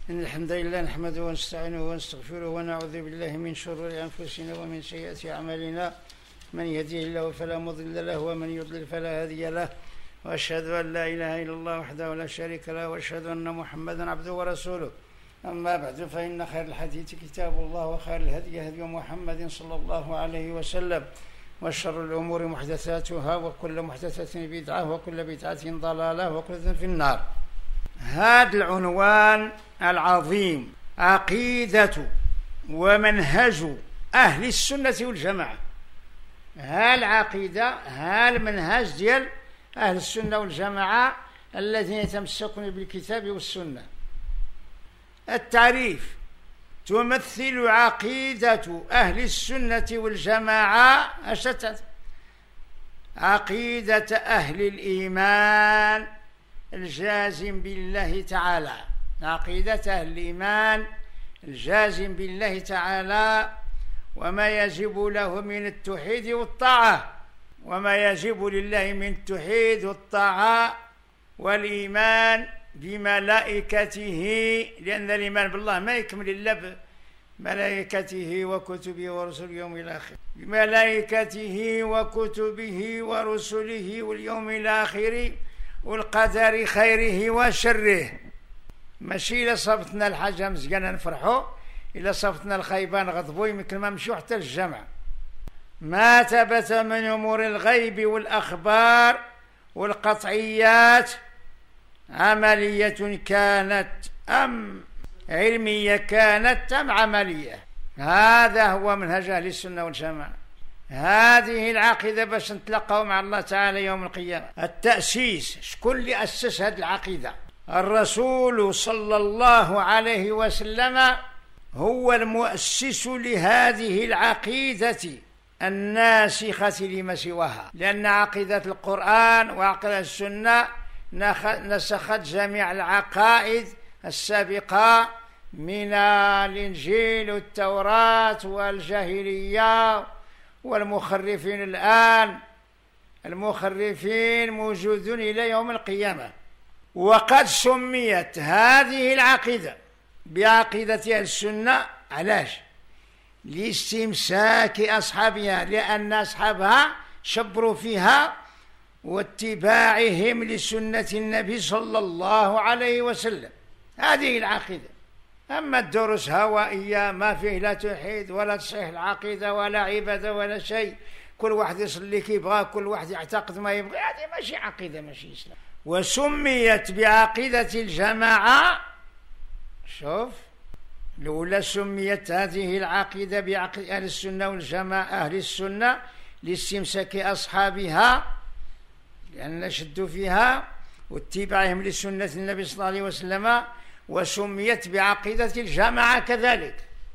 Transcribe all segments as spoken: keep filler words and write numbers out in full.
إن الحمد لله نحمده ونستعينه ونستغفره ونعوذ بالله من شرور أنفسنا ومن سيئات أعمالنا. من يهده الله فلا مضل له ومن يضلل فلا هادي له، وأشهد أن لا إله إلا الله وحده لا شريك له، وأشهد أن محمدا عبده ورسوله. أما بعد، فإن خير الحديث كتاب الله، وخير الهدي هدي محمد صلى الله عليه وسلم، وشر الأمور محدثاتها، وكل محدثة بدعة، وكل بدعة ضلالة، وكل في النار. هذا العنوان العظيم عقيدة ومنهج أهل السنة والجماعة. هالعقيدة هالمنهج ديال أهل السنة والجماعة الذين يتمسكون بالكتاب والسنة. التعريف: تمثل عقيدة أهل السنة والجماعة أشتت عقيدة أهل الإيمان الجازم بالله تعالى، عقيدة أهل الإيمان الجازم بالله تعالى، وما يجب له من التوحيد والطاعة، وما يجب لله من التوحيد والطاعة والإيمان بملائكته، لأن الإيمان بالله ما يكمل إلا بملائكته وكتبه ورسله واليوم الآخر، بملائكته وكتبه ورسله واليوم الآخر والقدر خيره وشره. ماشي إلا صفتنا الحاجة مزيانة نفرحوا، إلا صفتنا الخيبة نغضبوا، يمكن ما نمشيو حتى للجامع. ما ثبت من أمور الغيب والأخبار والقطعيات عملية كانت أم علمية كانت أم عملية، هذا هو منهج أهل السنة والجماعة. هذه العقيدة باش نتلقوا مع الله تعالى يوم القيامة. التأسيس: شكون اللي أسس هذه العقيدة؟ الرسول صلى الله عليه وسلم هو المؤسس لهذه العقيدة الناسخة لما سواها، لأن عقيدة القرآن وعقيدة السنة نسخت جميع العقائد السابقة من الإنجيل والتوراة والجاهلية، والمخرفين الآن المخرفين موجودون إلى يوم القيامة. وقد سميت هذه العقيدة بعقيدة أهل السنة. علاش؟ لاستمساك أصحابها، لأن أصحابها شبروا فيها واتباعهم لسنة النبي صلى الله عليه وسلم. هذه العقيدة. أما الدروس هوائية ما فيه لا توحيد ولا تصحيح العقيدة ولا عبادة ولا شيء، كل واحد يصلي كي يبغى، كل واحد يعتقد ما يبغى، هذه ماشي عقيدة، ماشي إسلام. وسميت بعقيدة الجماعة. شوف، الأولى سميت هذه العقيدة بعقيدة أهل السنة والجماعة، أهل السنة لاستمساك أصحابها لأن شدوا فيها واتباعهم لسنة النبي صلى الله عليه وسلم. وسميت بعقيدة الجماعة كذلك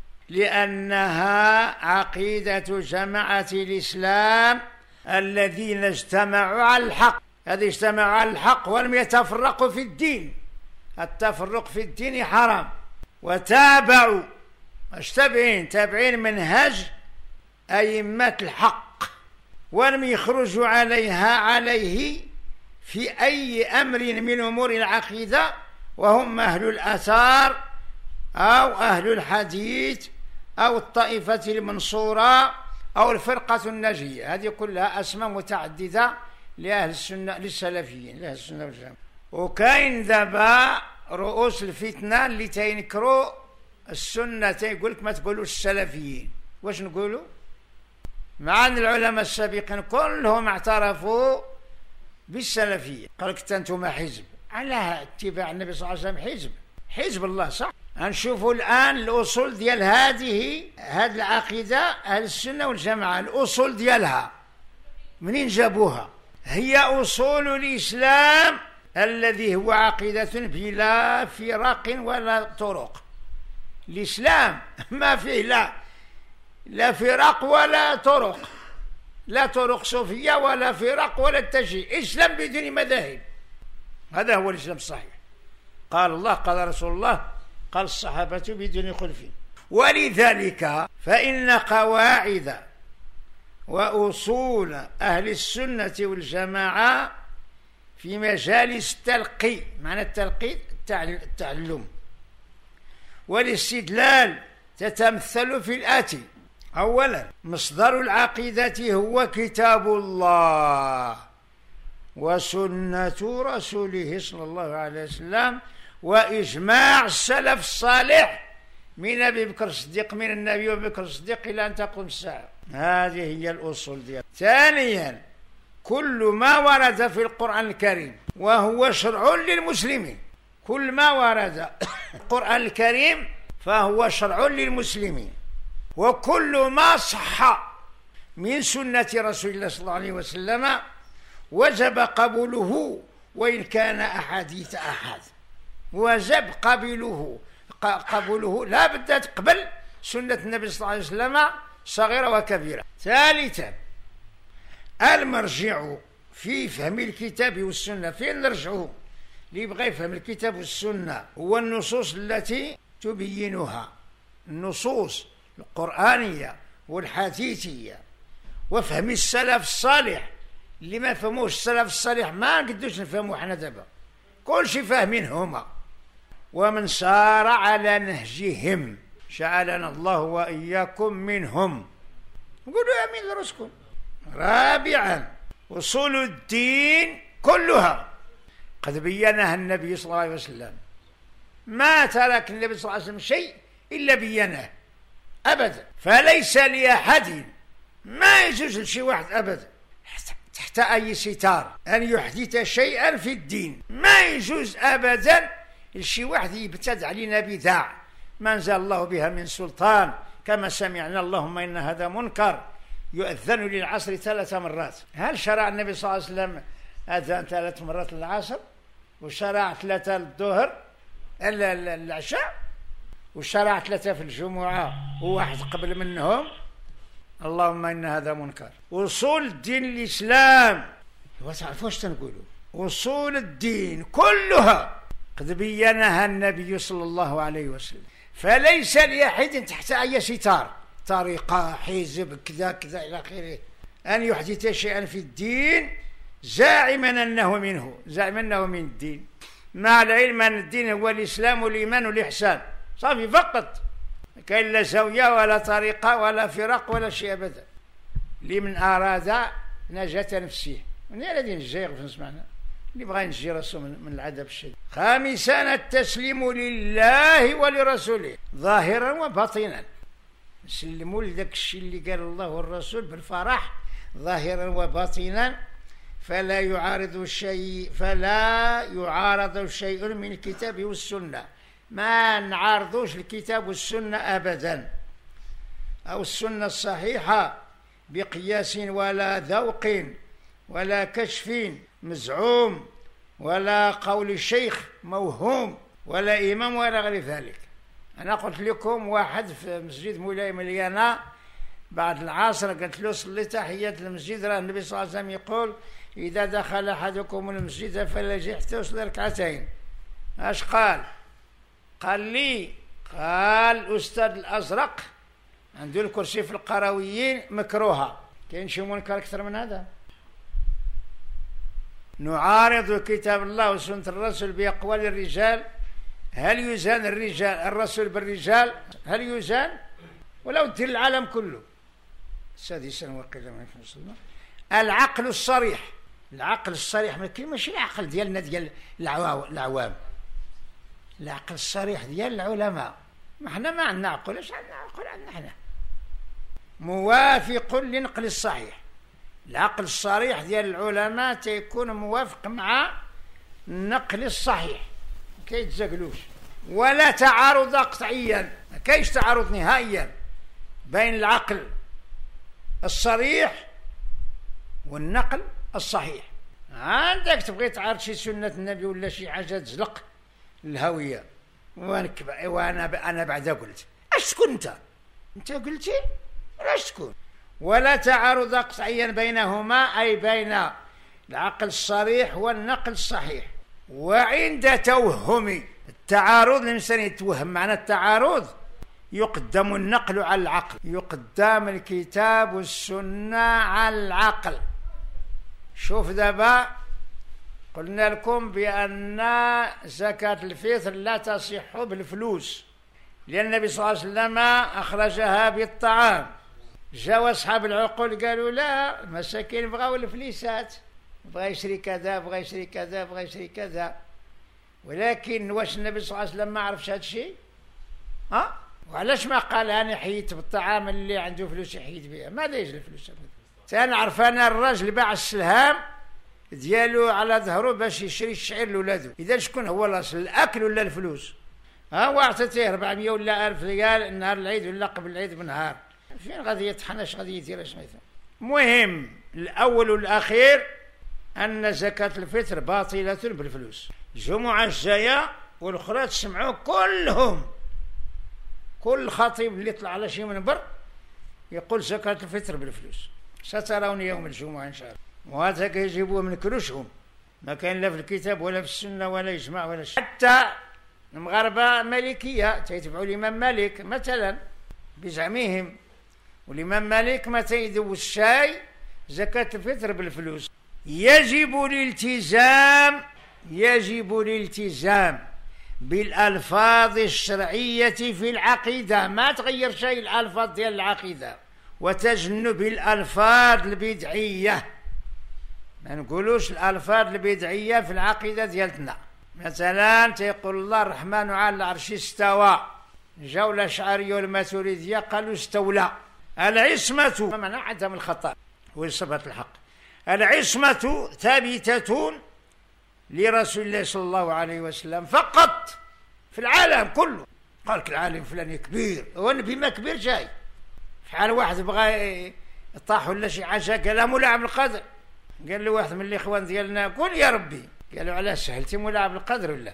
لأنها عقيدة جماعة الإسلام الذين اجتمعوا على الحق. هذه اجتمعوا على الحق ولم يتفرقوا في الدين، التفرق في الدين حرام. وتابعوا مجتبعين تابعين منهج أئمة الحق، ولم يخرجوا عليها عليه في أي أمر من أمور العقيدة، وهم أهل الآثار أو أهل الحديث أو الطائفة المنصورة أو الفرقة الناجية. هذه كلها أسماء متعددة لأهل السنة للسلفيين لأهل السنة والجماعة. وكاين دابا رؤوس الفتنة اللي تينكروا السنة، تيقول لك ما تقولوش السلفيين. واش نقولوا؟ مع أن العلماء السابقين كلهم اعترفوا بالسلفية. قال لك أنتم حزب، على اتباع النبي صلى الله عليه وسلم حزب حزب الله، صح؟ هنشوفوا الآن الأصول ديال هذه هذه العقيدة أهل السنة والجماعة. الأصول ديالها منين جابوها؟ هي أصول الإسلام الذي هو عقيدة بلا فرق ولا طرق. الإسلام ما فيه لا لا فرق ولا طرق، لا طرق صوفية ولا فرق ولا تشيع. إسلام بدون مذاهب، هذا هو الإسلام الصحيح. قال الله، قال رسول الله، قال الصحابة بدون خلف. ولذلك فإن قواعد وأصول أهل السنة والجماعة في مجالس التلقي، معنى التلقي التعلم، والاستدلال تتمثل في الآتي: أولا، مصدر العقيدة هو كتاب الله وسنة رسوله صلى الله عليه وسلم وإجماع السلف الصالح من أبي بكر الصديق، من النبي وأبي بكر الصديق إلى أن تقوم الساعة. هذه هي الأصول ديالها. ثانيا، كل ما ورد في القرآن الكريم وهو شرع للمسلمين، كل ما ورد في القرآن الكريم فهو شرع للمسلمين، وكل ما صح من سنة رسول الله صلى الله عليه وسلم وجب قبوله وإن كان أحاديث أحد، وجب قبوله قبوله لا بد تقبل سنة النبي صلى الله عليه وسلم صغيرة وكبيرة. ثالثا، المرجع في فهم الكتاب والسنة، فين نرجعه؟ اللي يبغى يفهم الكتاب والسنة هو النصوص التي تبينها، النصوص القرآنية والحديثية، وفهم السلف الصالح. اللي ما فهموش السلف الصالح ما قدوش نفهموا حنا دابا، كل شيء فاهمينهما. ومن سار على نهجهم جعلنا الله وإياكم منهم. قولوا آمين لرسكم. رابعا، أصول الدين كلها قد بينها النبي صلى الله عليه وسلم، ما ترك النبي صلى الله عليه وسلم شيء إلا بينه أبدا، فليس لأحد، ما يجوز لشي واحد أبدا تحت أي ستار أن يحدث شيئا في الدين، ما يجوز أبدا لشي واحد يبتدع علينا بدع ما أنزل الله بها من سلطان، كما سمعنا اللهم إن هذا منكر يؤذن للعصر ثلاث مرات. هل شرع النبي صلى الله عليه وسلم أذان ثلاث مرات للعصر، وشرع ثلاثة للظهر العشاء، وشرع ثلاثة في الجمعة وواحد قبل منهم؟ اللهم إن هذا منكر. أصول الدين الإسلام، وتعرفوا واش تنقولوا؟ أصول الدين كلها قد بينها النبي صلى الله عليه وسلم، فليس لأحد تحت أي ستار، طريقة، حزب، كذا كذا إلى آخره، أن يحدث شيئا في الدين زاعما أنه منه، زاعما أنه من الدين، مع العلم أن الدين هو الإسلام والإيمان والإحسان، صافي فقط، كاين لا زاوية ولا طريقة ولا فرق ولا شيء أبدا. لمن أراد نجاة نفسه، من الذي نجي في نسمعنا اللي بغى ينجي راسه من العذاب الشديد. خامسا، التسليم لله ولرسوله ظاهرا وباطنا، نسلموا لذاك الشيء اللي قال الله والرسول بالفرح ظاهرا وباطنا، فلا يعارض شيء فلا يعارض شيء من الكتاب والسنة، ما نعارضوش الكتاب والسنة أبدا، أو السنة الصحيحة بقياس ولا ذوق ولا كشف مزعوم ولا قول الشيخ موهوم ولا إمام ولا غير ذلك. أنا قلت لكم واحد في مسجد مولاي مليانة بعد العصر قلت له صلي تحية المسجد، راه النبي صلى الله عليه وسلم يقول إذا دخل أحدكم المسجد فلا يجي حتى يصلي ركعتين. اش قال؟ قال لي قال الأستاذ الأزرق عنده الكرسي في القرويين مكروهة. كاين شي منكر أكثر من هذا؟ نعارض كتاب الله وسنة الرسول بأقوال الرجال، هل يزان الرجال الرسول بالرجال؟ هل يزان؟ ولو دير العالم كله. سادسا وقيل ما في الله، العقل الصريح، العقل الصريح ماشي العقل ديالنا ديال العوام، العقل الصريح ديال العلماء. ما حنا ما عندنا عقل، اش عندنا عقل؟ عندنا حنا موافق للنقل الصحيح. العقل الصريح ديال العلماء تيكون موافق مع النقل الصحيح، ما كيتزاقلوش، ولا تعارض قطعيا، ما كاينش تعارض نهائيا بين العقل الصريح والنقل الصحيح. عندك تبغي تعارض شي سنة النبي ولا شي حاجة تزلق الهوية، وانا انا بعد قلت اش تكون انت انت قلتي اش تكون؟ ولا تعارض قطعيا بينهما، اي بين العقل الصريح والنقل الصحيح. وعند توهم التعارض، الانسان يتوهم معنى التعارض، يقدم النقل على العقل، يقدم الكتاب والسنة على العقل. شوف دابا قلنا لكم بأن زكاة الفطر لا تصح بالفلوس، لأن النبي صلى الله عليه وسلم أخرجها بالطعام. جاء أصحاب العقول قالوا لا، المساكين بغاو الفليسات، بغا يشري كذا بغا يشري كذا بغا يشري كذا. ولكن واش النبي صلى الله عليه وسلم ما عرفش هذا الشيء؟ ها؟ وعلاش ما قال أنا حييت بالطعام اللي عنده فلوس يحيد بها؟ ماذا يجري الفلوس؟ تنعرف أنا الراجل باع السلهام ديالو على ظهره باش يشري الشعير لولادو. إذا شكون هو الأصل، الأكل ولا الفلوس؟ ها هو عطيتيه أربعمية ولا ألف ريال نهار العيد ولا قبل العيد بنهار، فين غادي يطحن؟ اش غادي يدير؟ اش مثلا؟ المهم الأول والأخير أن زكاة الفطر باطلة بالفلوس. الجمعة الجاية والأخرى تسمعوا كلهم، كل خطيب اللي يطلع على شي منبر يقول زكاة الفطر بالفلوس. سترون يوم الجمعة إن شاء الله. وهذا كيجيبوه من كروشهم، ما كان لا في الكتاب ولا في السنة ولا إجماع ولا شيء. حتى المغاربة مالكية تيتبعوا الإمام مالك مثلا بزعمهم، والإمام مالك ما تيدوز الشاي زكاة الفطر بالفلوس. يجب الالتزام يجب الالتزام بالألفاظ الشرعية في العقيدة، ما تغير شيء الألفاظ ديال العقيدة، وتجنب الألفاظ البدعية. ما نقولوش الألفاظ البدعية في العقيدة ديالتنا. مثلا تيقول الله الرحمن على العرش استوى، جاو الأشعرية والماتريدية قالوا استولى. العصمة ما معنى عدم الخطأ وإصابة الحق. العصمة ثابتة لرسول الله صلى الله عليه وسلم فقط في العالم كله. قال لك العالم فلاني كبير، هو النبي ما كبير جاي. فحال واحد بغى يطاح ولا شي حاجة قال مولا عبد القادر، قال له واحد من الإخوان ديالنا قول يا ربي، قالوا علاه سهلتي مولا عبد القادر ولا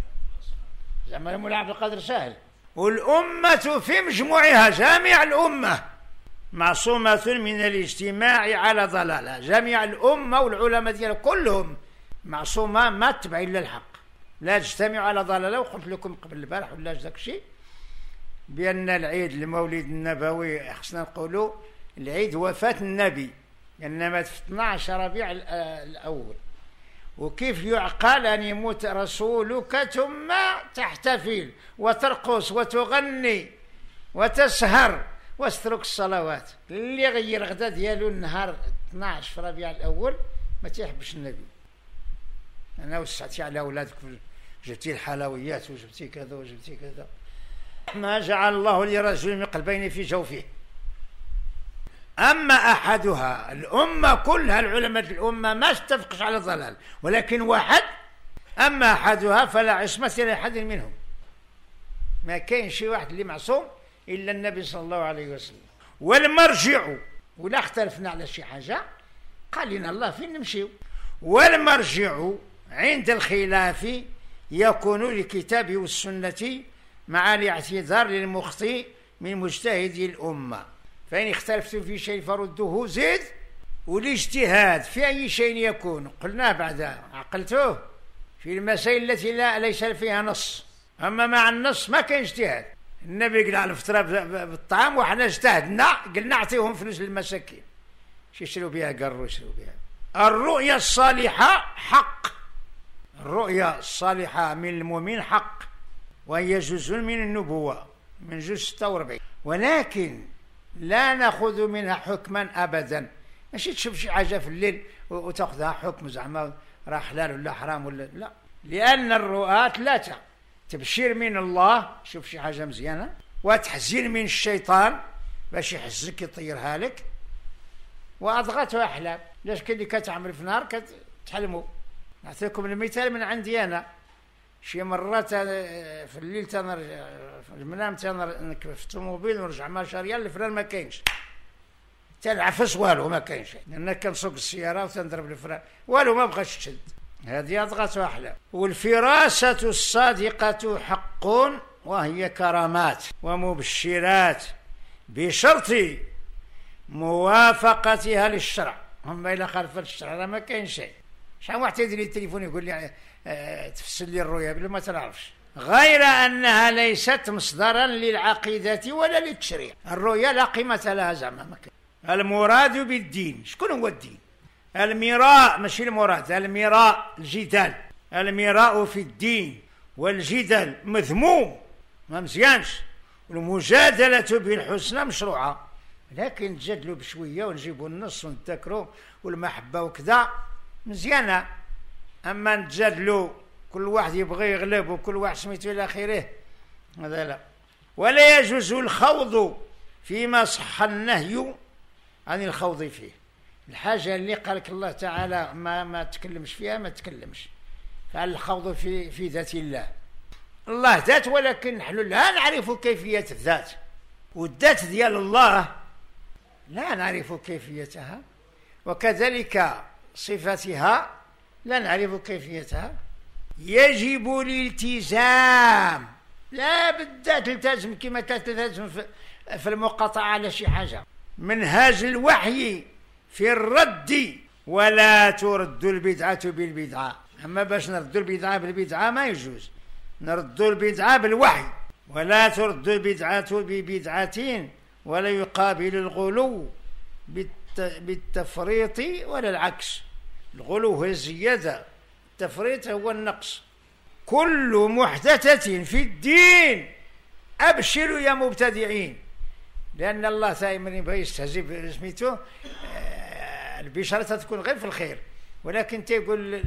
زعما مولا عبد القادر سهل. والأمة في مجموعها، جميع الأمة معصومة من الاجتماع على ضلالة. جميع الأمة والعلماء ديالها كلهم معصومة ما تتبع إلا الحق، لا تجتمع على ضلالة. وقلت لكم قبل البارح ولا ذاك الشيء بأن العيد المولد النبوي خصنا نقولوا العيد وفاة النبي، لأن مات في اثنا عشر ربيع الأول. وكيف يعقل أن يموت رسولك ثم تحتفل وترقص وتغني وتسهر وتترك الصلوات؟ اللي غير غدا ديالو النهار اثنا عشر في ربيع الأول ما تيحبش النبي. أنا وسعتي على أولادك، جبتي الحلويات وجبتي كذا وجبتي كذا. ما جعل الله لرجل من قلبين في جوفه. أما أحدها، الأمة كلها العلماء الأمة ما اتفقش على ضلال، ولكن واحد أما أحدها فلا عصمة لأحد منهم. ما كاين شي واحد اللي معصوم إلا النبي صلى الله عليه وسلم. والمرجع، ولا اختلفنا على شي حاجة قال لنا الله فين نمشيو. والمرجع عند الخلاف يكون للكتاب والسنة مع الاعتذار للمخطئ من مجتهدي الأمة. فإن اختلفتم في شيء فردوه زيد. والاجتهاد في أي شيء يكون قلناه بعد عقلتوه في المسائل التي لا ليس فيها نص. أما مع النص ما كان اجتهاد. النبي قال على الفطرة بالطعام وحنا اجتهدنا قلنا اعطيهم فلوس للمساكين شو يشروا بها، قالوا يشروا بها. الرؤيا الصالحة حق، الرؤيا الصالحة من المؤمن حق، وهي جزء من النبوة من جزء ستة وأربعين، ولكن لا نأخذ منها حكما أبدا. ماشي تشوف شي حاجة في الليل وتأخذها حكم زعما راه حلال ولا حرام ولا لا، لأن الرؤى ثلاثة: تبشير من الله شوف شي حاجة مزيانة، وتحزين من الشيطان باش يحزك يطيرها لك، وأضغط أحلام. لاش كاين اللي كتعمل في نهار كتحلموا. نعطيكم المثال من عندي أنا. شي مرات في الليل تنرجع في المنام تنركب في الطوموبيل ونرجع ماشي ريال الفلان ما كاينش، تنعفس والو ما كاينش، لأن كنسوق السيارة وتنضرب الفلان والو ما بغاش تشد. هذه أضغط أحلام. والفراسة الصادقة حق، وهي كرامات ومبشرات بشرط موافقتها للشرع. هم إلا خالفت الشرع راه ما كاين شيء. شحال واحد يدير لي التليفون يقول لي اه تفسر لي الرؤيا بلا ما تعرفش، غير أنها ليست مصدرا للعقيدة ولا للتشريع. الرؤيا لا قيمة لها زعما ما كاين. المراد بالدين شكون هو الدين؟ المراء ماشي المراد، المراء الجدال. المراء في الدين والجدال مذموم ما مزيانش. والمجادلة بالحسنى مشروعة، لكن نتجادلوا بشوية ونجيبوا النص ونتذكروا والمحبة وكذا مزيانة. أما نتجادلوا كل واحد يبغي يغلب وكل واحد سميتو إلى آخره، هذا لا. ولا يجوز الخوض فيما صح النهي عن الخوض فيه. الحاجة اللي قالك الله تعالى ما ما تكلمش فيها ما تكلمش، فالخوض في في ذات الله. الله ذات، ولكن نحن لا نعرف كيفية الذات، والذات ديال الله لا نعرف كيفيتها، وكذلك صفتها لا نعرف كيفيتها. يجب الالتزام، لا بد تلتزم كما تلتزم في المقاطعة على شي حاجة. منهاج الوحي في الرد، ولا ترد البدعة بالبدعة. أما باش نردوا البدعة بالبدعة ما يجوز، نردوا البدعة بالوحي. ولا ترد البدعة ببدعة، ولا يقابل الغلو بالتفريط ولا العكس. الغلو هو الزيادة، التفريط هو النقص. كل محدثة في الدين أبشروا يا مبتدعين، لأن الله دائما يبغى يستهزئ بسميته. البشارة تكون غير في الخير، ولكن تقول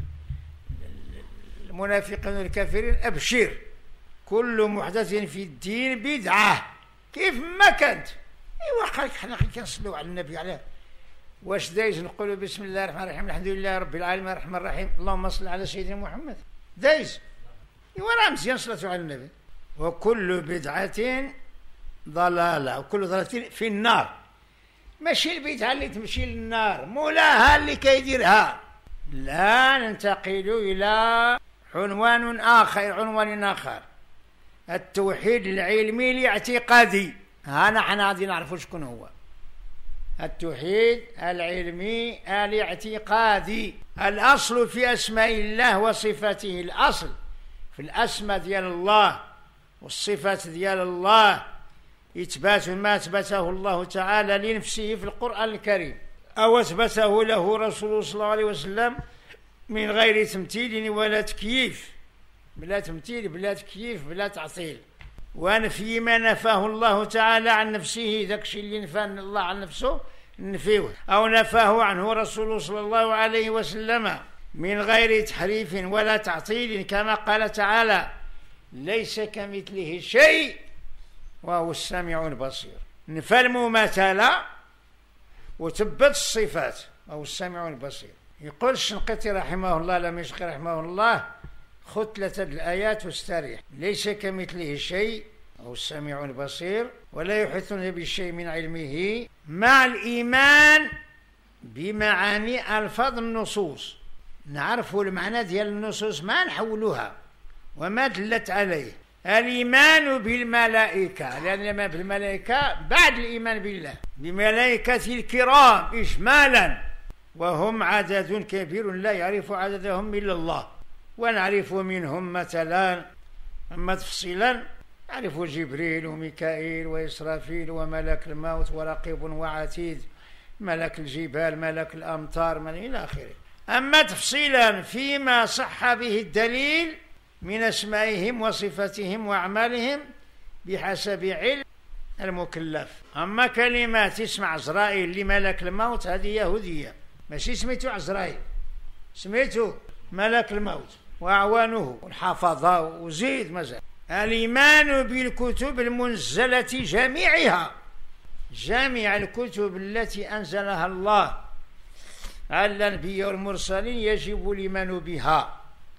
المنافقين والكافرين أبشر. كل محدث في الدين بدعة، كيف ما كانت. ايوا قالك حنا كنصلوا على النبي عليه، واش دايز نقولوا بسم الله الرحمن الرحيم الحمد لله رب العالمين الرحمن الرحيم اللهم صل على سيدنا محمد، دايز. ايوا راه مزيان صلاتوا على النبي. وكل بدعة ضلالة، وكل ضلالة في النار. ماشي البدعة اللي تمشي للنار، مولاها اللي كيديرها. لا، ننتقل إلى عنوان آخر عنوان آخر التوحيد العلمي الاعتقادي. ها نحن غادي نعرفوا شكون هو التوحيد العلمي الاعتقادي. الأصل في أسماء الله وصفاته، الأصل في الأسماء ديال الله والصفات ديال الله إثبات ما أثبته الله تعالى لنفسه في القرآن الكريم، أو أثبته له رسوله صلى الله عليه وسلم من غير تمثيل ولا تكييف، بلا تمثيل بلا تكييف بلا تعطيل. ونفي ما نفاه الله تعالى عن نفسه، ذاك الشيء اللي نفاه الله عن نفسه نفيه، أو نفاه عنه رسوله صلى الله عليه وسلم من غير تحريف ولا تعطيل، كما قال تعالى ليس كمثله شيء وهو السميع البصير. نفى المماثلة وثبت الصفات وهو السميع البصير. يقول الشنقيطي رحمه الله لم يشقي رحمه الله خذ ثلاثة الآيات واستريح. ليس كمثله شيء وهو السميع البصير، ولا يحيطون بشيء من علمه، مع الإيمان بمعاني ألفاظ النصوص. نعرفوا المعنى ديال النصوص ما نحولوها وما دلت عليه. الإيمان بالملائكة، لأن الإيمان بالملائكة بعد الإيمان بالله، بملائكة الكرام إجمالا، وهم عدد كبير لا يعرف عددهم إلا الله، ونعرف منهم مثلا. أما تفصيلا نعرف جبريل وميكائيل وإسرافيل وملك الموت ورقيب وعتيد، ملك الجبال ملك الأمطار من إلى آخره. أما تفصيلا فيما صح به الدليل من أسمائهم وصفاتهم وأعمالهم بحسب علم المكلف. أما كلمات اسم عزرائيل لملك الموت هذه يهودية، ماشي سميتو عزرائيل، سميتو ملك الموت وأعوانه والحفظة وزيد مازال. الإيمان بالكتب المنزلة جميعها، جميع الكتب التي أنزلها الله على الأنبياء والمرسلين يجب الإيمان بها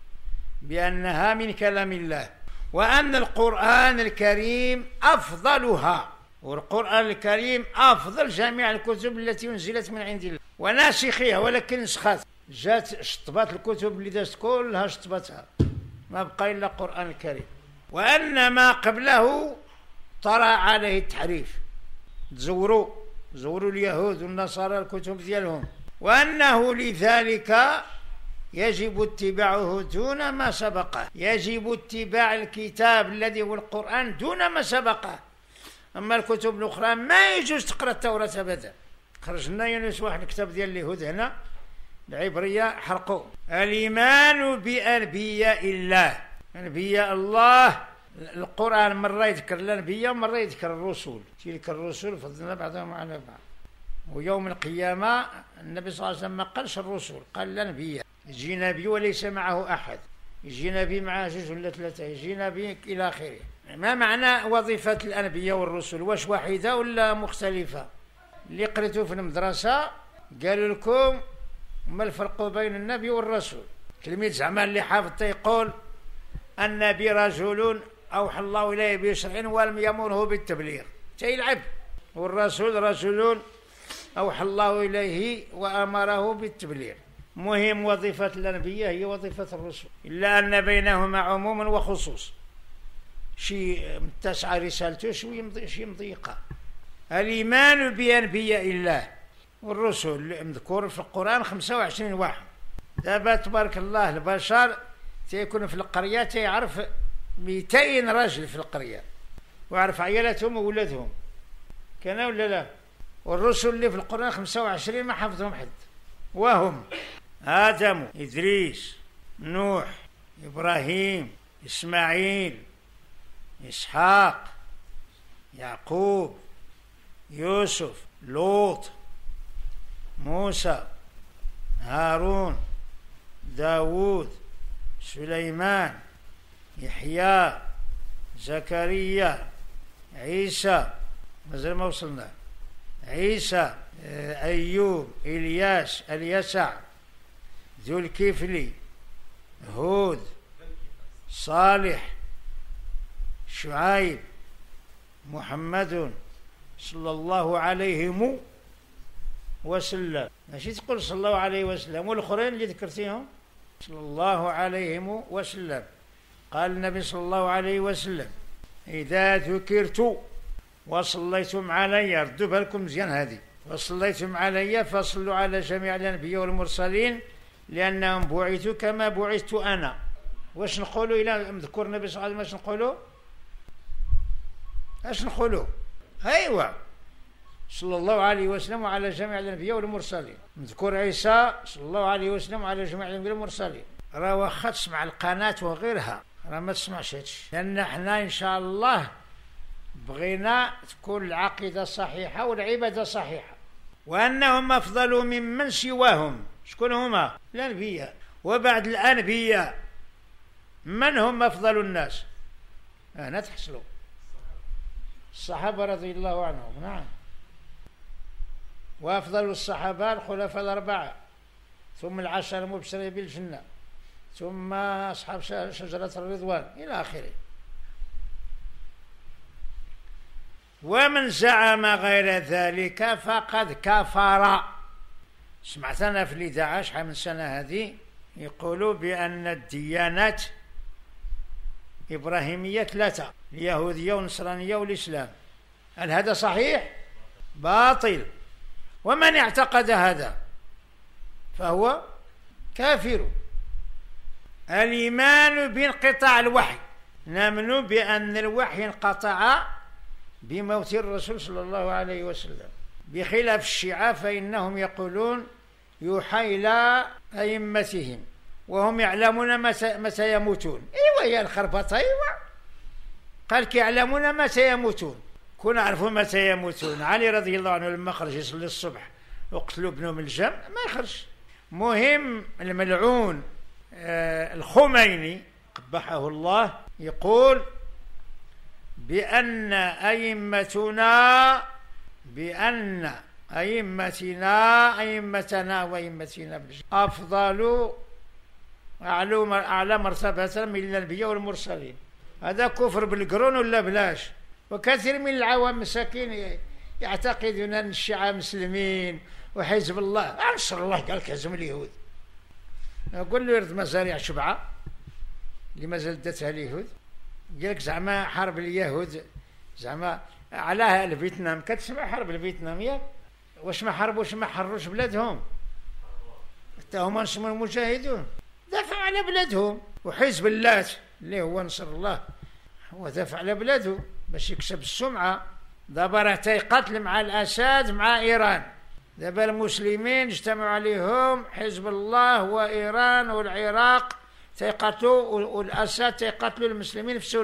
بأنها من كلام الله، وأن القرآن الكريم أفضلها، والقرآن الكريم أفضل جميع الكتب التي أنزلت من عند الله وناسخها، ولكن نسخات جات شطبات الكتب اللي دازت كلها شطبتها، ما بقى إلا القرآن الكريم. وأن ما قبله طرأ عليه التحريف، تزوروا زوروا اليهود والنصارى الكتب ديالهم، وأنه لذلك يجب اتباعه دون ما سبقه، يجب اتباع الكتاب الذي هو القرآن دون ما سبقه. أما الكتب الأخرى ما يجوز تقرأ التوراة أبدا. خرج لنا يونس واحد الكتاب ديال اليهود هنا العبرية حرقوا. الإيمان بأنبياء الله، أنبياء الله القرآن مرة يذكر الأنبياء ومرة يذكر الرسل، تلك الرسل فضلنا بعضهم على بعض. ويوم القيامة النبي صلى الله عليه وسلم ما قالش الرسل، قال الأنبياء. يجي نبي وليس معه أحد، يجي نبي معه جوج ولا ثلاثة، يجي نبي إلى آخره. ما معنى وظيفة الأنبياء والرسل؟ واش واحدة ولا مختلفة؟ اللي قريتوا في المدرسة قالوا لكم ما الفرق بين النبي والرسول. كلمة زعما اللي حافظته يقول النبي رجل أوحى الله إليه بشرع ولم يأمره بالتبليغ، تيلعب. والرسول رجل أوحى الله إليه وأمره بالتبليغ. مهم وظيفة الأنبياء هي وظيفة الرسل، إلا أن بينهما عموما وخصوص، شي متسعة رسالته شي مضيقة. الإيمان بأنبياء الله والرسل مذكور في القرآن خمسة وعشرين واحد. دابا تبارك الله البشر تيكون في القرية تيعرف مئتين رجل في القرية، ويعرف عيالاتهم وولادهم، كان ولا لا؟ والرسل اللي في القرآن خمسة وعشرين ما حفظهم حد، وهم آدم، إدريس، نوح، إبراهيم، إسماعيل، إسحاق، يعقوب، يوسف، لوط، موسى، هارون، داود، سليمان، يحيى، زكريا، عيسى، مازال ما وصلنا، عيسى، أيوب، إلياس، اليسع، ذو الكفل، هود، صالح، شعيب، محمد صلى الله عليه وسلم. ماشي تقول صلى الله عليه وسلم، والآخرين اللي ذكرتيهم صلى الله عليه وسلم. قال النبي صلى الله عليه وسلم إذا ذكرت وصليتم علي، ردوا بالكم مزيان هذه، وصليتم علي فصلوا على جميع الأنبياء والمرسلين لأنهم بعثوا كما بعثت أنا. واش نقولوا إلى مذكور النبي صلى الله عليه وسلم؟ واش نقولوا؟ اش نقولوا؟ أيوة، صلى الله عليه وسلم وعلى جميع الأنبياء والمرسلين. مذكور عيسى صلى الله عليه وسلم وعلى جميع الأنبياء والمرسلين. راه واخا تسمع القناة وغيرها راه ما تسمعش هادشي، لأن احنا إن شاء الله بغينا تكون العقيدة صحيحة والعبادة صحيحة، وأنهم أفضل ممن سواهم. شكون هما؟ الأنبياء. وبعد الأنبياء من هم أفضل الناس؟ هنا تحصلوا الصحابة رضي الله عنهم. نعم، وأفضل الصحابة الخلفاء الأربعة، ثم العشر المبشرين بالجنة، ثم أصحاب شجرة الرضوان إلى آخره. ومن زعم غير ذلك فقد كفر. سمعت أنا في الإذاعة شحال من سنة هذه يقولوا بأن الديانات إبراهيمية ثلاثة، اليهودية والنصرانية والإسلام. هل هذا صحيح؟ باطل. ومن اعتقد هذا فهو كافر. الإيمان بانقطاع الوحي، نؤمن بأن الوحي انقطع بموت الرسول صلى الله عليه وسلم، بخلاف الشيعة فإنهم يقولون يوحى إلى أئمتهم وهم يعلمون متى, متى يموتون. ايوه يا الخربطة، ايوه قال كي يعلمون متى يموتون، كون عرفوا متى يموتون. علي رضي الله عنه لما خرج يصلي الصبح وقتلوا ابنه من الجم ما يخرج. مهم الملعون آه الخميني قبحه الله يقول بأن أئمتنا بأن أئمتنا أئمتنا وأئمتنا أفضل أعلى مرتبة من الأنبياء والمرسلين. هذا كفر بالقرون ولا بلاش؟ وكثير من العوام مساكين يعتقدون أن الشيعة مسلمين وحزب الله. أنصر الله قال لك هزم اليهود. أقول له يرد مزارع شبعة اللي ما زال داتها اليهود. قال لك زعما حرب اليهود زعما على أهل فيتنام. كتسمع حرب الفيتنامية؟ واش ما حربوش ما حروش بلادهم؟ حتى هما نسموا المجاهدون دافعوا على بلادهم. وحزب الله اللي هو نصر الله هو دافع على بلاده باش يكسب السمعة. دابا راه تيقاتل مع الأسد مع إيران. دابا المسلمين اجتمعوا عليهم حزب الله وإيران والعراق تيقاتلوا، والأسد تيقاتلوا المسلمين في سوريا.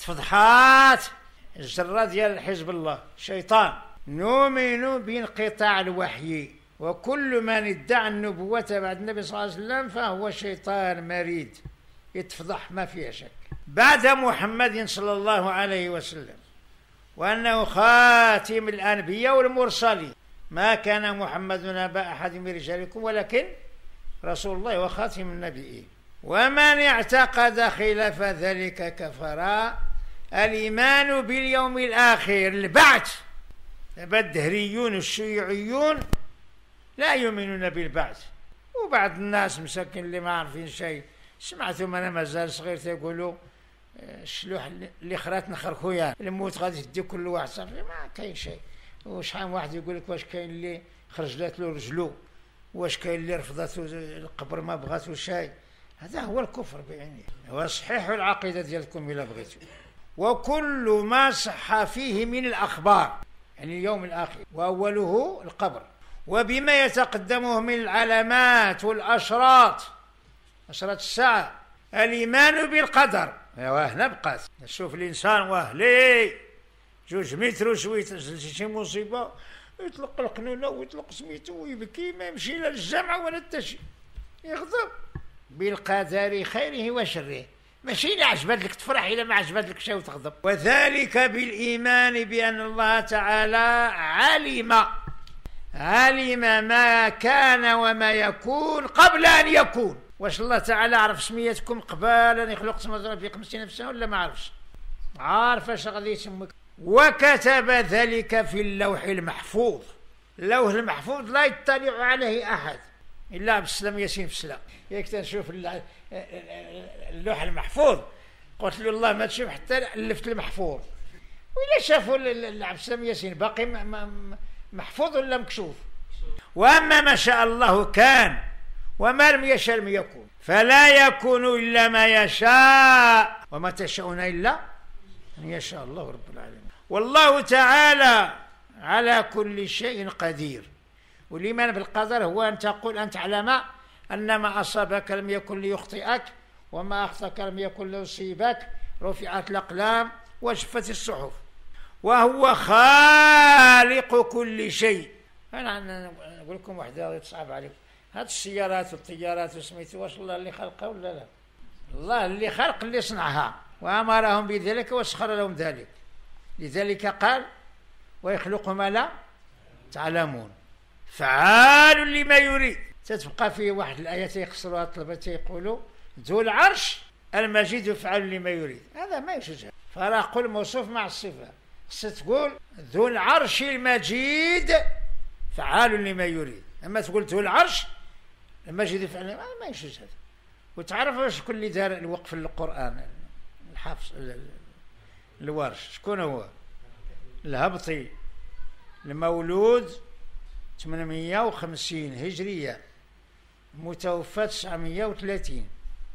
تفضحات الجرة ديال حزب الله شيطان. نؤمن بانقطاع الوحي، وكل من ادعى النبوة بعد النبي صلى الله عليه وسلم فهو شيطان مريد يتفضح ما فيها شك بعد محمد صلى الله عليه وسلم، وأنه خاتم الأنبياء والمرسلين. ما كان محمد أبا أحد من رجالكم ولكن رسول الله وخاتم النبيين. ومن اعتقد خلاف ذلك كفر. الإيمان باليوم الآخر البعث. الدهريون الشيوعيون لا يؤمنون بالبعث، وبعض الناس مساكين اللي ما عارفين شيء سمعتهم أنا مازال صغير تيقولوا الشلوح اللي خرات نخر خويا الموت غادي تدي كل واحد صافي ما كاين شيء. وشحال واحد يقول لك واش كاين اللي خرجت له رجلو، واش كاين اللي رفضته القبر ما بغاتو شيء. هذا هو الكفر بعينه. وصححوا العقيدة ديالكم إلا بغيتوا. وكل ما صح فيه من الأخبار يعني اليوم الآخر وأوله القبر، وبما يتقدمه من العلامات والأشراط أشراط الساعة. الإيمان بالقدر. ايوا هنا بقات شوف الإنسان واهلي جوج متر وشوية شي مصيبة يطلق القنونة ويطلق سميتو ويبكي ما يمشي لا للجامعة ولا حتى شي يغضب. بالقدر خيره وشره، ماشي إلا عجبت لك تفرح إلا ما عجبت لك شيء وتغضب. وذلك بالإيمان بأن الله تعالى علم علم ما كان وما يكون قبل أن يكون. واش الله تعالى عرف سميتكم قبل أن يخلق سماوات في خمسين ألف سنة ولا ما عرفش؟ عارف اش غادي يسمك. وكتب ذلك في اللوح المحفوظ. اللوح المحفوظ لا يطلع عليه أحد إلا بسلام ياسين في السلام. ياك تنشوف اللوح المحفوظ قلت له الله ما تشوف حتى ألفت المحفوظ، وإلا شافوا عبد السلام ياسين باقي محفوظ ولا مكشوف. وأما ما شاء الله كان وما لم يشاء لم يكن، فلا يكون إلا ما يشاء وما تشاءون إلا أن يشاء الله رب العالمين. والله تعالى على كل شيء قدير. والإيمان بالقدر هو أن تقول أن تعلم أن ما أصابك لم يكن ليخطئك وما أخطأك لم يكن ليصيبك. رفعت الأقلام وجفت الصحف. وهو خالق كل شيء. أنا نقول لكم واحدة تصعب عليكم، هاد السيارات والطيارات وسميتو واش الله اللي خلقها ولا لا؟ الله اللي خلق اللي صنعها وأمرهم بذلك وسخر لهم ذلك. لذلك قال ويخلق ما لا تعلمون فعال لما يريد. تتبقى فيه واحد الآيات يقصروها الطلبة يقولوا ذو العرش المجيد فعال لما يريد. هذا ما يجوز. فراه قل موصوف مع الصفة، ستقول ذو العرش المجيد فعال لما يريد. أما تقول ذو العرش المجيد فعال لما ما يجوز هذا. وتعرف واش شكون اللي دار الوقف للقرآن؟ الحافظ الورش. شكون هو؟ الهبطي المولود ثمانمائة وخمسين هجرية متوفى تسعمائة وثلاثين،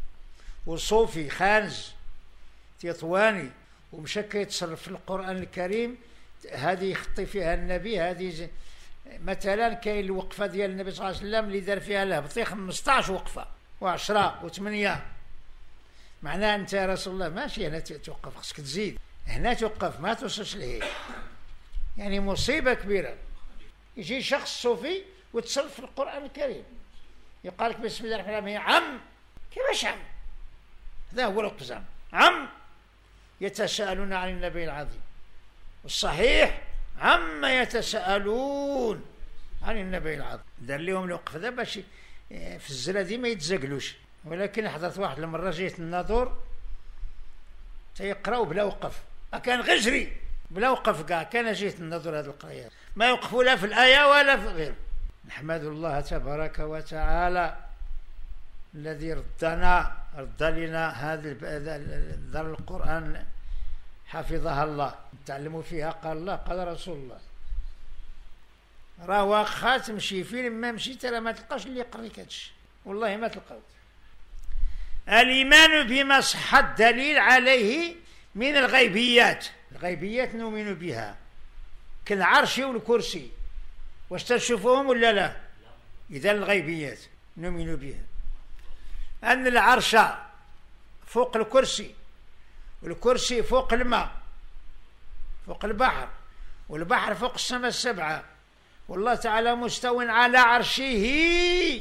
وصوفي خانز تطواني، ومشى كيتصرف في القرآن الكريم. هذه يخطي فيها النبي، هذه مثلا كاين الوقفة ديال النبي صلى الله عليه وسلم اللي دار فيها الهبطي خمسطاش وقفة وعشرة وثمانية. معناه أنت يا رسول الله ماشي هنا توقف، خصك تزيد هنا توقف ما توصلش لهيه. يعني مصيبة كبيرة يجي شخص صوفي وتصرف في القرآن الكريم يقال لك بسم الله الرحمن الرحيم عم. كيفاش عم؟ هذا هو القزام. عم يتساءلون عن النبي العظيم، والصحيح عما يتساءلون عن النبي العظيم. دار لهم الوقف ذا باش في الزلة دي ما يتزقلوش. ولكن حضرت واحد المرة جيت الناظور تيقراو بلا وقف، كان غجري بلا وقف كاع. كان جيت الناظور هذه القرايات ما يوقفوا لا في الآية ولا في غير. نحمد الله تبارك وتعالى الذي ردنا رد لنا هذه دار القرآن حفظها الله تعلموا فيها. قال الله قال رسول الله. راه واخا تمشي فين ما مشيت راه ما تلقاش اللي يقريك هادشي، والله ما تلقاو. الإيمان بما صح الدليل عليه من الغيبيات. الغيبيات نؤمن بها كالعرش والكرسي. واش تشوفوهم ولا لا؟ إذا الغيبيات نؤمن بها. أن العرش فوق الكرسي والكرسي فوق الماء فوق البحر، والبحر فوق السماء السبعة، والله تعالى مستو على عرشه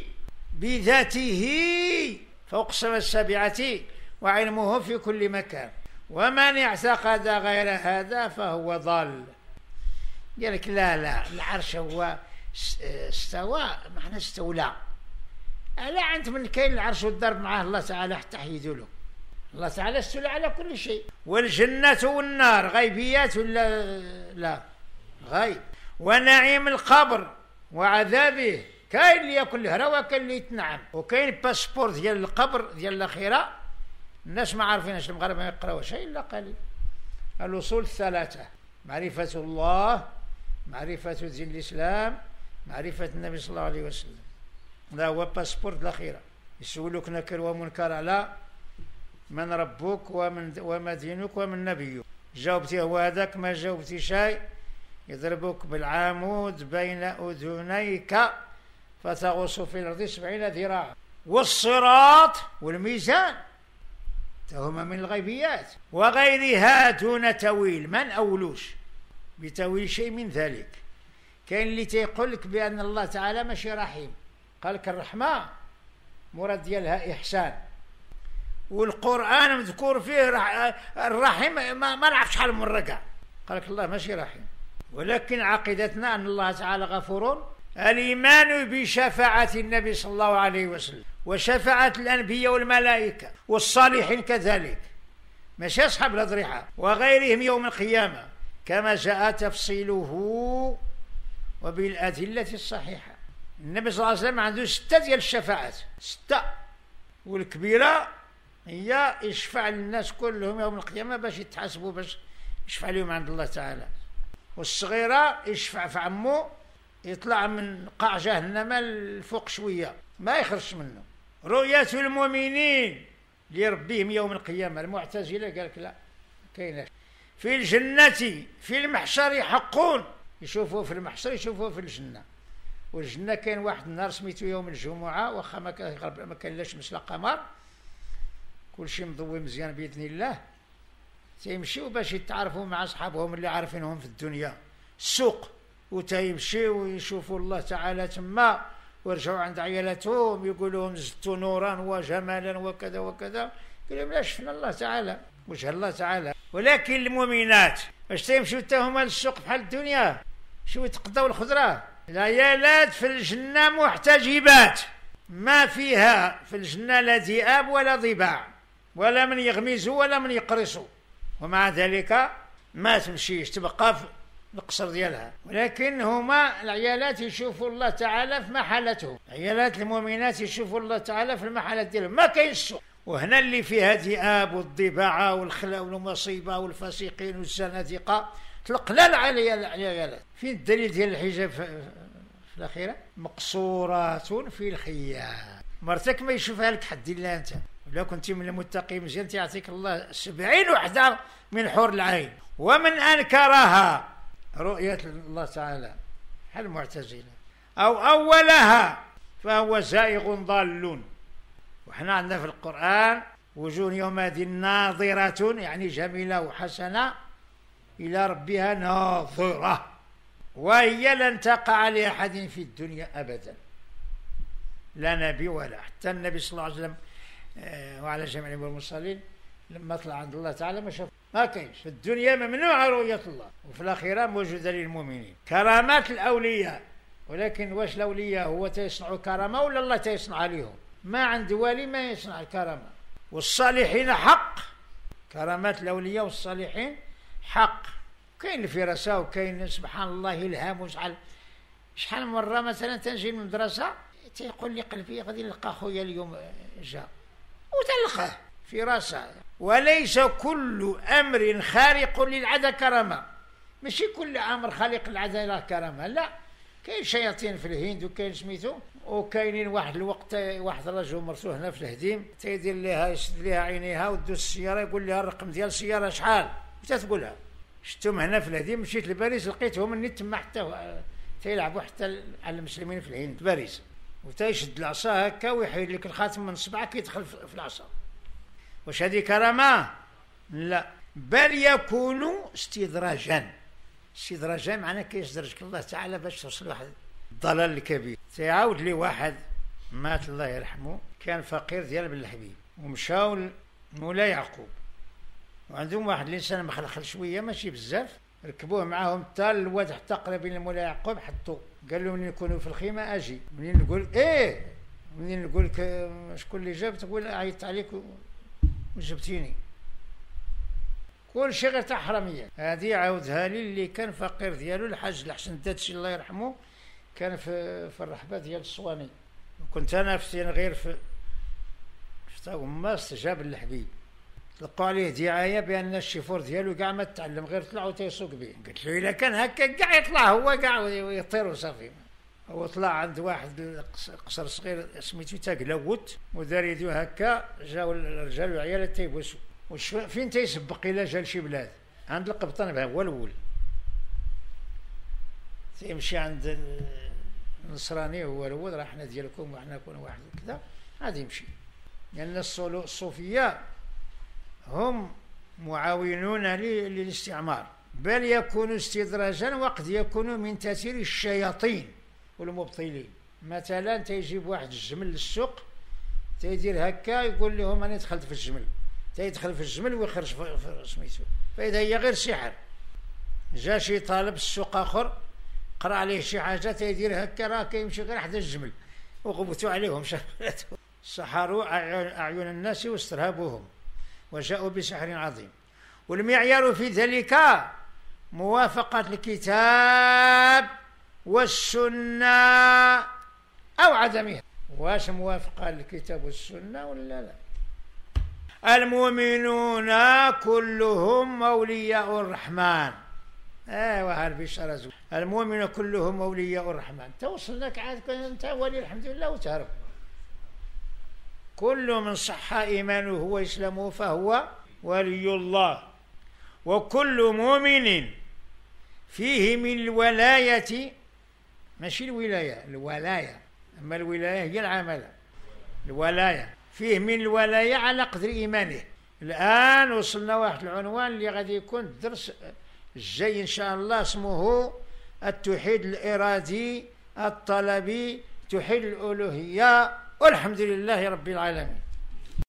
بذاته فوق السماء السابعة وعلمه في كل مكان. ومن اعتقد غير هذا فهو ضال. قال لك لا لا العرش هو استوى، ما احنا استولى. لا عند من كاين العرش والضرب معه الله تعالى حتى حيدوا له. الله تعالى استولى على كل شيء. والجنة والنار غيبيات ولا لا؟ غيب. ونعيم القبر وعذابه كاين اللي ياكل الهرا وكاين اللي يتنعم، وكاين باسبور ديال القبر ديال الاخره الناس ما عارفينش، المغاربه ما يقراوها شيء الا قليل. الوصول الثلاثه: معرفه الله، معرفه دين الاسلام، معرفه النبي صلى الله عليه وسلم. هذا هو باسبور الاخره. يسولوك نكر ومنكر على من ربك ومن وما دينك ومن نبيك، جاوبتي هو هذاك، ما جاوبتي شيء يضربك بالعمود بين أذنيك فتغوص في الأرض سبعين ذراعا. والصراط والميزان هما من الغيبيات، وغيرها دون تأويل. ما نأولوش بتأويل شيء من ذلك. كاين اللي تيقول لك بأن الله تعالى ماشي رحيم، قال لك الرحمة مراد ديالها إحسان، والقرآن مذكور فيه الرحيم ما, ما نعرف شحال من رقع، قال لك الله ماشي رحيم. ولكن عقيدتنا أن الله تعالى غفور. الإيمان بشفاعة النبي صلى الله عليه وسلم وشفاعة الأنبياء والملائكة والصالحين كذلك، ماشي أصحاب الأضرحة وغيرهم يوم القيامة، كما جاء تفصيله وبالأدلة الصحيحة. النبي صلى الله عليه وسلم عنده ستة ديال الشفاعات، ستة، والكبيرة هي يشفع للناس كلهم يوم القيامة باش يتحاسبوا، باش يشفع لهم عند الله تعالى. والصغيرة يشفع في عمه يطلع من قاع جهنم الفوق شوية ما يخرج منه. رؤية المؤمنين لربهم يوم القيامة. المعتزلة قال لك لا كايناش. في الجنة في المحشر يحقون، يشوفوا في المحشر يشوفوا في الجنة. والجنة كاين واحد النهار سميتو يوم الجمعة، واخا ما كان لا شمس لا قمر، كل شيء مضوي مزيان بإذن الله، تيمشيو باش يتعرفوا مع أصحابهم اللي عارفينهم في الدنيا السوق، وتيمشيو ويشوفوا الله تعالى تما، ويرجعوا عند عيالاتهم يقولوا لهم زدتوا نورا وجمالا وكذا وكذا، يقول لهم لا شفنا الله تعالى وجه الله تعالى. ولكن المؤمنات باش تيمشيو حتى هما للسوق بحال الدنيا شو يتقضوا الخضره. العيالات في الجنة محتجبات، ما فيها في الجنة لا ذئاب ولا ضباع ولا من يغمزوا ولا من يقرصوا، ومع ذلك ما تمشيش تبقى في القصر ديالها. ولكن هما العيالات يشوفوا الله تعالى في محلتهم، عيالات المؤمنات يشوفوا الله تعالى في المحلات ديالهم، ما كاين السوق. وهنا اللي فيها ذئاب والضباع والخلا والمصيبه والفاسقين والزنادقه تلقلال على العيالات. فين الدليل ديال الحجاب في, في الاخيره؟ مقصورات في الخيام. مرتك ما يشوفها لك حد الا انت، ولا كنت من المتقين مزيان يعطيك الله سبعين وحده من حور العين. ومن انكرها رؤيه الله تعالى بحال المعتزله او اولها فهو زائغ ضال. وحنا عندنا في القران وجوه يومئذ ناظره، يعني جميله وحسنه إلى ربها ناظرة، وهي لن تقع لأحد في الدنيا أبدا، لا نبي ولا حتى النبي صلى الله عليه وسلم وعلى جميع المرسلين لما طلع عند الله تعالى ما شاف، ما كاينش في الدنيا، ممنوع رؤية الله، وفي الآخرة موجودة للمؤمنين. كرامات الأولياء، ولكن واش الأولياء هو تيصنعوا كرامة ولا الله تيصنع لهم؟ ما عند والي ما يصنع الكرامة. والصالحين حق، كرامات الأولياء والصالحين حق. كاين الفراسة وكاين سبحان الله الهام. وشحال شحال مرة مثلا تنجي من المدرسة تيقول لي قلبي غادي نلقى خويا اليوم جا، وتلقاه فراسة. وليس كل أمر خارق للعادة كرامة، ماشي كل أمر خارق للعادة له كرامة، لا. كاين شياطين في الهند وكاين سميتو، وكاينين واحد الوقت واحد الرجل مرتو هنا في الهديم تيدير ليها يشد ليها عينيها ودوز السيارة يقول لها الرقم ديال السيارة شحال، متى تقولها؟ شفتهم هنا في الهديم، مشيت لباريس لقيتهم مني تما حتى تيلعبوا حتى على المسلمين في الهند باريس، وتيشد العصا هكا ويحيد لك الخاتم من صبعك يدخل في العصا. واش هذه كرامة؟ لا، بل يكون استدراجا. استدراجا معناه كيستدرجك الله تعالى باش توصل واحد الضلال الكبير. سيعاود لي واحد مات الله يرحمه، كان فقير ديال بن الحبيب، ومشاو لمولاي يعقوب، وعندهم واحد الانسان مخلخل شويه ماشي بزاف، ركبوه معاهم حتى الواد حتى قريبين لمولاي يعقوب، حطوه قال له منين نكونوا في الخيمه اجي، منين نقول ايه، منين نقول لك شكون اللي جاب تقول عيطت عليك وجبتيني، كل شيء غير تاع حراميه. هذه عاودها لي اللي كان فقير ديالو الحاج الحسن الدادشي الله يرحمه، كان في في الرحبه ديال الصواني، وكنت انا في غير في في ما استجاب للحبيب، طلقوا عليه دعايه بان الشيفور ديالو كاع ما تعلم غير طلع وتيسوق به. قلت له الا كان هكا كاع يطلع هو كاع ويطير وصافي. هو طلع عند واحد قصر صغير سميتو تاقلوت، ودار يدو هكا، جاو الرجال والعيال تيبوسوا، وش فين تيسبق الى جا لشي بلاد عند القبطان بها هو الاول، تيمشي عند النصراني هو الاول، راه حنا ديالكم وحنا نكون واحد كذا، غادي يمشي. لان الصوفيه هم معاونون للاستعمار، بل يكون استدراجا وقد يكون من تأثير الشياطين والمبطلين. مثلا تيجيب واحد الجمل للسوق، تيدير هكا يقول لهم انا دخلت في الجمل، تيدخل في الجمل ويخرج في سميتو، فاذا هي غير سحر. جا شي طالب السوق اخر قرا عليه شي حاجه، تيدير هكا راه كيمشي غير حدا الجمل، وغبطوا عليهم شراتهم، سحروا اعين الناس واسترهبوهم وجاءوا بسحر عظيم. والمعيار في ذلك موافقة الكتاب والسنة أو عدمها. واش موافقة للكتاب والسنة ولا لا؟ المؤمنون كلهم أولياء الرحمن. ايوا هالبشارة، المؤمن كلهم أولياء الرحمن. توصل لك عاد انت ولي الحمد لله وتهرب. كل من صح إيمانه وإسلامه فهو ولي الله، وكل مؤمن فيه من الولاية، ماشي الولاية، الولاية، أما الولاية هي العمل، الولاية فيه من الولاية على قدر إيمانه. الآن وصلنا واحد العنوان اللي غادي يكون الدرس الجاي إن شاء الله، اسمه التوحيد الإرادي الطلبي، توحيد الألوهية، والحمد لله رب العالمين.